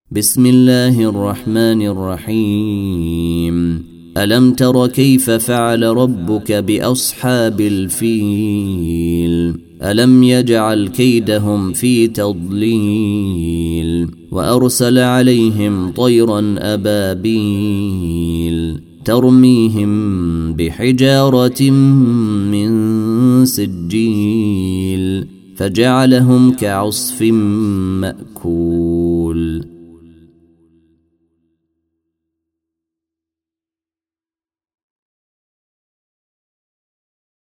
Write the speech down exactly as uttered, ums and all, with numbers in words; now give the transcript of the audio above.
بسم الله الرحمن الرحيم. ألم تر كيف فعل ربك بأصحاب الفيل ألم يجعل كيدهم في تضليل وأرسل عليهم طيرا أبابيل ترميهم بحجارة من سجيل فجعلهم كعصف مأكول.